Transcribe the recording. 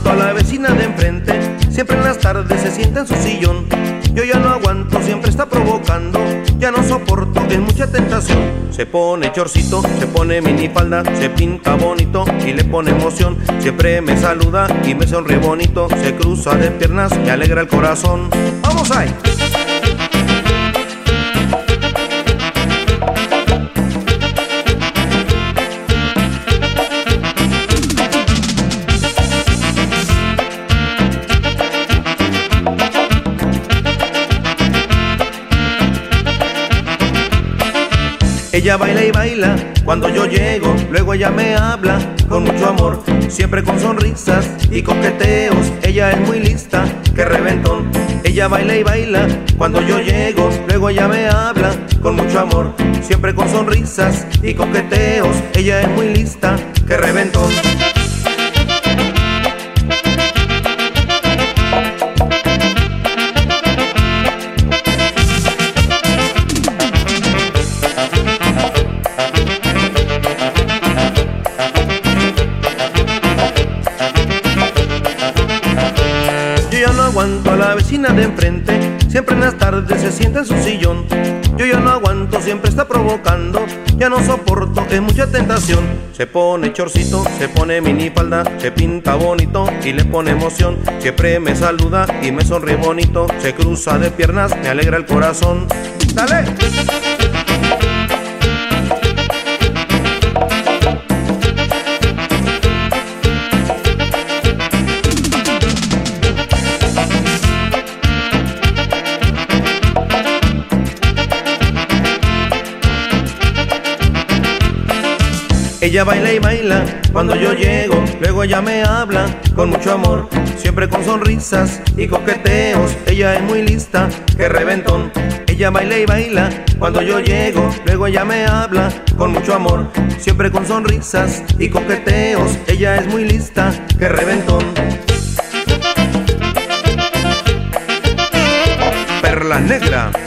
aguanto a la vecina de enfrente, siempre en las tardes se sienta en su sillón. Yo ya no aguanto, siempre está provocando, ya no soporto, es mucha tentación. Se pone chorcito, se pone minifalda, se pinta bonito y le pone emoción. Siempre me saluda y me sonríe bonito, se cruza de piernas, me alegra el corazón. ¡Vamos ahí! Ella baila y baila cuando yo llego, luego ella me habla con mucho amor, siempre con sonrisas y coqueteos. Ella es muy lista, que reventón. Ella baila y baila cuando yo llego, luego ella me habla con mucho amor, siempre con sonrisas y coqueteos. Ella es muy lista, que reventón. Yo ya no aguanto a la vecina de enfrente, siempre en las tardes se sienta en su sillón. Yo ya no aguanto, siempre está provocando, ya no soporto, es mucha tentación. Se pone chorcito, se pone minifalda, se pinta bonito y le pone emoción. Siempre me saluda y me sonríe bonito, se cruza de piernas, me alegra el corazón. ¡Dale! Ella baila y baila cuando yo llego, luego ella me habla con mucho amor, siempre con sonrisas y coqueteos. Ella es muy lista, que reventón. Ella baila y baila cuando yo llego, luego ella me habla con mucho amor, siempre con sonrisas y coqueteos. Ella es muy lista, que reventón. Perla Negra.